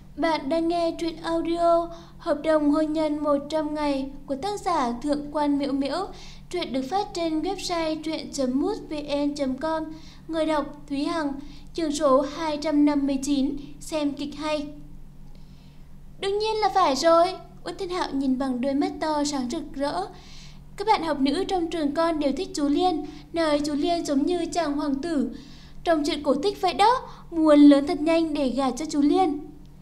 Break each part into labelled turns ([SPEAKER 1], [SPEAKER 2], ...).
[SPEAKER 1] Bạn đang nghe truyện audio Hợp đồng hôn nhân 100 ngày của tác giả Thượng quan Miễu Miễu. Truyện được phát trên website truyện.mútvn.com. Người đọc Thúy Hằng. Chương số 259. Xem kịch hay. Đương nhiên là phải rồi. Uất Thiên Hạo nhìn bằng đôi mắt to sáng rực rỡ. Các bạn học nữ trong trường con đều thích chú Liên, nói chú Liên giống như chàng hoàng tử trong chuyện cổ tích vậy đó, muốn lớn thật nhanh để gả cho chú Liên.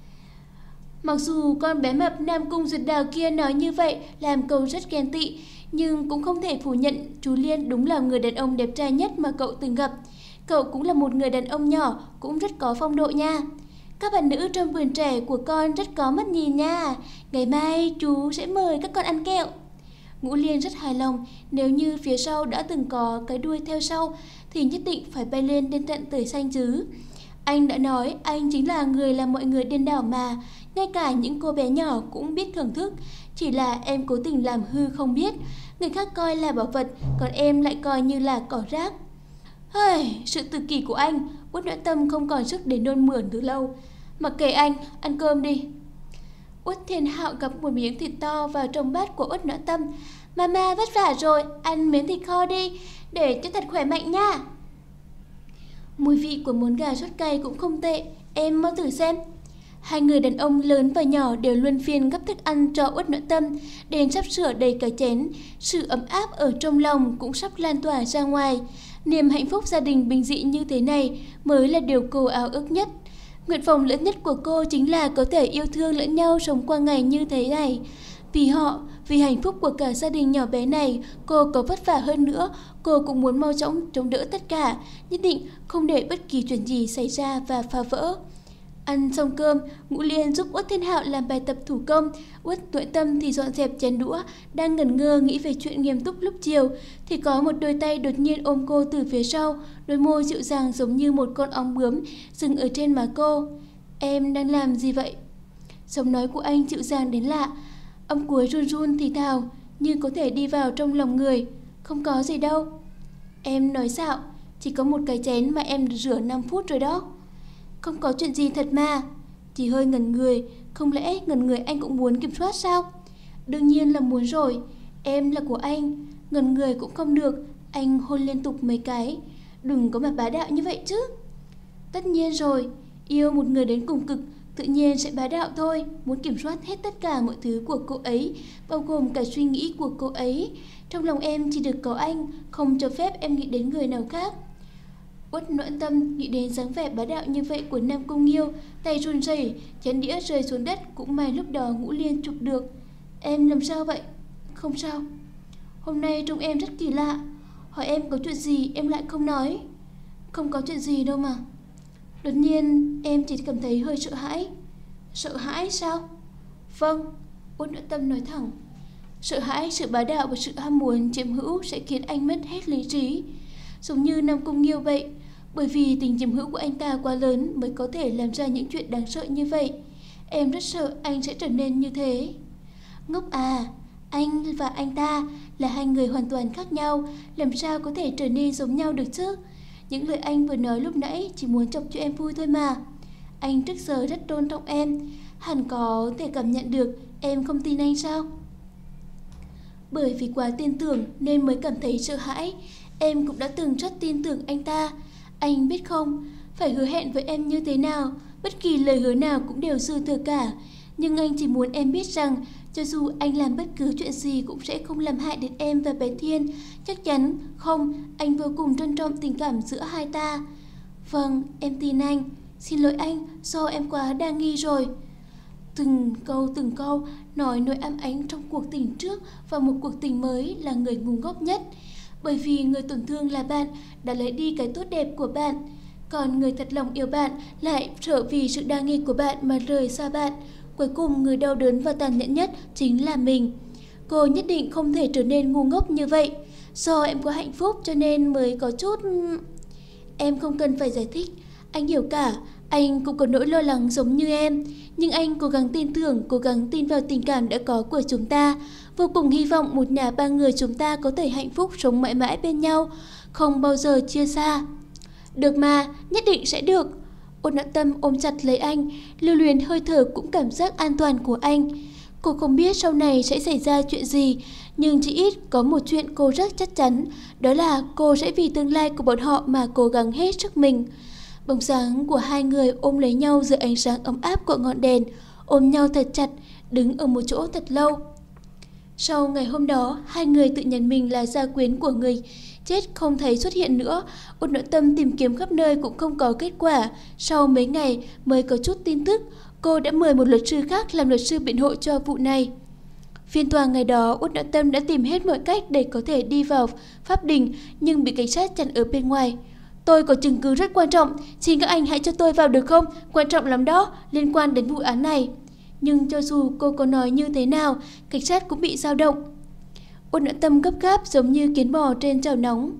[SPEAKER 1] Mặc dù con bé mập Nam Cung Duyệt Đào kia nói như vậy làm cậu rất ghen tị, nhưng cũng không thể phủ nhận chú Liên đúng là người đàn ông đẹp trai nhất mà cậu từng gặp. Cậu cũng là một người đàn ông nhỏ, cũng rất có phong độ nha. Các bạn nữ trong vườn trẻ của con rất có mắt nhìn nha. Ngày mai chú sẽ mời các con ăn kẹo. Ngũ Liên rất hài lòng, nếu như phía sau đã từng có cái đuôi theo sau thì nhất định phải bay lên đến tận trời xanh chứ. Anh đã nói anh chính là người làm mọi người điên đảo mà, ngay cả những cô bé nhỏ cũng biết thưởng thức. Chỉ là em cố tình làm hư không biết, người khác coi là bảo vật, còn em lại coi như là cỏ rác. Sự tự kỷ của anh, Uất Noãn Tâm không còn sức để nôn mửa từ lâu. Mặc kệ anh, ăn cơm đi. Uất Thiên Hạo gắp một miếng thịt to vào trong bát của Uất Noãn Tâm. Mama vất vả rồi, ăn miếng thịt kho đi, để cho thật khỏe mạnh nha. Mùi vị của món gà sốt cay cũng không tệ, em mau thử xem. Hai người đàn ông lớn và nhỏ đều luân phiên gắp thức ăn cho Uất Noãn Tâm, đến sắp sửa đầy cái chén. Sự ấm áp ở trong lòng cũng sắp lan tỏa ra ngoài. Niềm hạnh phúc gia đình bình dị như thế này mới là điều cô ao ước nhất. Nguyện vọng lớn nhất của cô chính là có thể yêu thương lẫn nhau sống qua ngày như thế này. Vì họ, vì hạnh phúc của cả gia đình nhỏ bé này, cô có vất vả hơn nữa, cô cũng muốn mau chóng chống đỡ tất cả, nhất định không để bất kỳ chuyện gì xảy ra và phá vỡ. Ăn xong cơm, Ngũ Liên giúp Uất Thiên Hạo làm bài tập thủ công, Uất Noãn Tâm thì dọn dẹp chén đũa, đang ngẩn ngơ nghĩ về chuyện nghiêm túc lúc chiều, thì có một đôi tay đột nhiên ôm cô từ phía sau, đôi môi dịu dàng giống như một con ong bướm dừng ở trên má cô. Em đang làm gì vậy? Giọng nói của anh dịu dàng đến lạ, âm cuối run run thì thào, như có thể đi vào trong lòng người. Không có gì đâu. Em nói xạo, chỉ có một cái chén mà em rửa 5 phút rồi đó. Không có chuyện gì thật mà. Chỉ hơi ngẩn người, không lẽ ngẩn người anh cũng muốn kiểm soát sao? Đương nhiên là muốn rồi, em là của anh, ngẩn người cũng không được. Anh hôn liên tục mấy cái. Đừng có mà bá đạo như vậy chứ. Tất nhiên rồi, yêu một người đến cùng cực tự nhiên sẽ bá đạo thôi, muốn kiểm soát hết tất cả mọi thứ của cô ấy, bao gồm cả suy nghĩ của cô ấy. Trong lòng em chỉ được có anh, không cho phép em nghĩ đến người nào khác. Uất Noãn Tâm nghĩ đến dáng vẻ bá đạo như vậy của Nam Cung Nghiêu, tay run rẩy, chén đĩa rơi xuống đất, cũng may lúc đó Ngũ Liên chụp được. Em làm sao vậy? Không sao. Hôm nay trông em rất kỳ lạ, hỏi em có chuyện gì em lại không nói. Không có chuyện gì đâu mà. Đột nhiên em chỉ cảm thấy hơi sợ hãi. Sợ hãi sao? Vâng, Uất Noãn Tâm nói thẳng. Sợ hãi, sự bá đạo và sự ham muốn chiếm hữu sẽ khiến anh mất hết lý trí, giống như Nam Cung Nghiêu vậy. Bởi vì tình chiếm hữu của anh ta quá lớn mới có thể làm ra những chuyện đáng sợ như vậy. Em rất sợ anh sẽ trở nên như thế. Ngốc à, anh và anh ta là hai người hoàn toàn khác nhau, làm sao có thể trở nên giống nhau được chứ? Những lời anh vừa nói lúc nãy chỉ muốn chọc cho em vui thôi mà. Anh trước giờ rất tôn trọng em, hẳn có thể cảm nhận được em không tin anh sao? Bởi vì quá tin tưởng nên mới cảm thấy sợ hãi. Em cũng đã từng rất tin tưởng anh ta. Anh biết không, phải hứa hẹn với em như thế nào, bất kỳ lời hứa nào cũng đều dư thừa cả. Nhưng anh chỉ muốn em biết rằng cho dù anh làm bất cứ chuyện gì cũng sẽ không làm hại đến em và bé Thiên. Chắc chắn không, anh vô cùng trân trọng tình cảm giữa hai ta. Vâng, em tin anh. Xin lỗi anh, do em quá đa nghi rồi. Từng câu nói nỗi ám ảnh trong cuộc tình trước và một cuộc tình mới là người ngu ngốc nhất. Bởi vì người tổn thương là bạn đã lấy đi cái tốt đẹp của bạn, còn người thật lòng yêu bạn lại sợ vì sự đa nghi của bạn mà rời xa bạn. Cuối cùng người đau đớn và tàn nhẫn nhất chính là mình. Cô nhất định không thể trở nên ngu ngốc như vậy. Do em có hạnh phúc cho nên mới có chút... Em không cần phải giải thích, anh hiểu cả. Anh cũng có nỗi lo lắng giống như em, nhưng anh cố gắng tin tưởng, cố gắng tin vào tình cảm đã có của chúng ta. Vô cùng hy vọng một nhà ba người chúng ta có thể hạnh phúc sống mãi mãi bên nhau, không bao giờ chia xa. Được mà, nhất định sẽ được. Ôn Noãn Tâm ôm chặt lấy anh, lưu luyến hơi thở cũng cảm giác an toàn của anh. Cô không biết sau này sẽ xảy ra chuyện gì, nhưng chỉ ít có một chuyện cô rất chắc chắn, đó là cô sẽ vì tương lai của bọn họ mà cố gắng hết sức mình. Bóng dáng của hai người ôm lấy nhau dưới ánh sáng ấm áp của ngọn đèn, ôm nhau thật chặt, đứng ở một chỗ thật lâu. Sau ngày hôm đó, hai người tự nhận mình là gia quyến của người chết không thấy xuất hiện nữa. Ôn Noãn Tâm tìm kiếm khắp nơi cũng không có kết quả. Sau mấy ngày mới có chút tin tức, cô đã mời một luật sư khác làm luật sư biện hộ cho vụ này. Phiên tòa ngày đó, Ôn Noãn Tâm đã tìm hết mọi cách để có thể đi vào pháp đình, nhưng bị cảnh sát chặn ở bên ngoài. Tôi có chứng cứ rất quan trọng, xin các anh hãy cho tôi vào được không? Quan trọng lắm đó, liên quan đến vụ án này. Nhưng cho dù cô có nói như thế nào, cảnh sát cũng bị dao động. Ôn Noãn Tâm gấp gáp giống như kiến bò trên chảo nóng.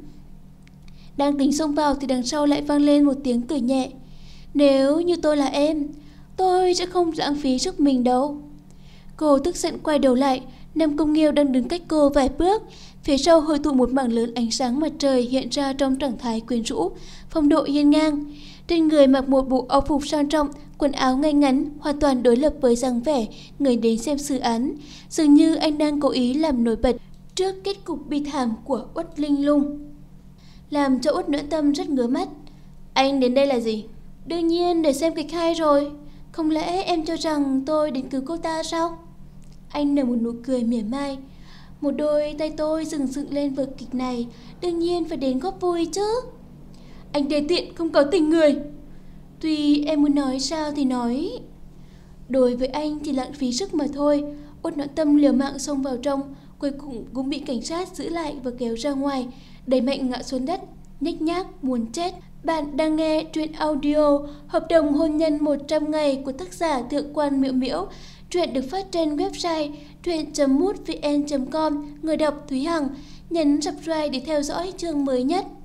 [SPEAKER 1] Đang tính xông vào thì đằng sau lại vang lên một tiếng cười nhẹ. Nếu như tôi là em, tôi sẽ không lãng phí sức mình đâu. Cô tức giận quay đầu lại, Nam Cung Nghiêu đang đứng cách cô vài bước. Phía sau hội tụ một mảng lớn ánh sáng mặt trời hiện ra trong trạng thái quyến rũ, phong độ hiên ngang. Trên người mặc một bộ áo phục sang trọng, quần áo ngay ngắn, hoàn toàn đối lập với dáng vẻ người đến xem xử án. Dường như anh đang cố ý làm nổi bật trước kết cục bi thảm của Uất Linh Lung, làm cho Uất Noãn Tâm rất ngứa mắt. Anh đến đây là gì? Đương nhiên để xem kịch hay rồi. Không lẽ em cho rằng tôi đến cứu cô ta sao? Anh nở một nụ cười mỉa mai. Một đôi tay tôi dựng lên vở kịch này, đương nhiên phải đến góp vui chứ. Anh đê tiện không có tình người. Tuy em muốn nói sao thì nói. Đối với anh thì lãng phí sức mà thôi. Uất Noãn Tâm liều mạng xông vào trong, cuối cùng cũng bị cảnh sát giữ lại và kéo ra ngoài, đẩy mạnh ngã xuống đất, nhếch nhác muốn chết. Bạn đang nghe truyện audio Hợp đồng hôn nhân 100 ngày của tác giả Thượng quan Miễu Miễu. Truyện được phát trên website truyện.mútvn.com. Người đọc Thúy Hằng. Nhấn subscribe để theo dõi chương mới nhất.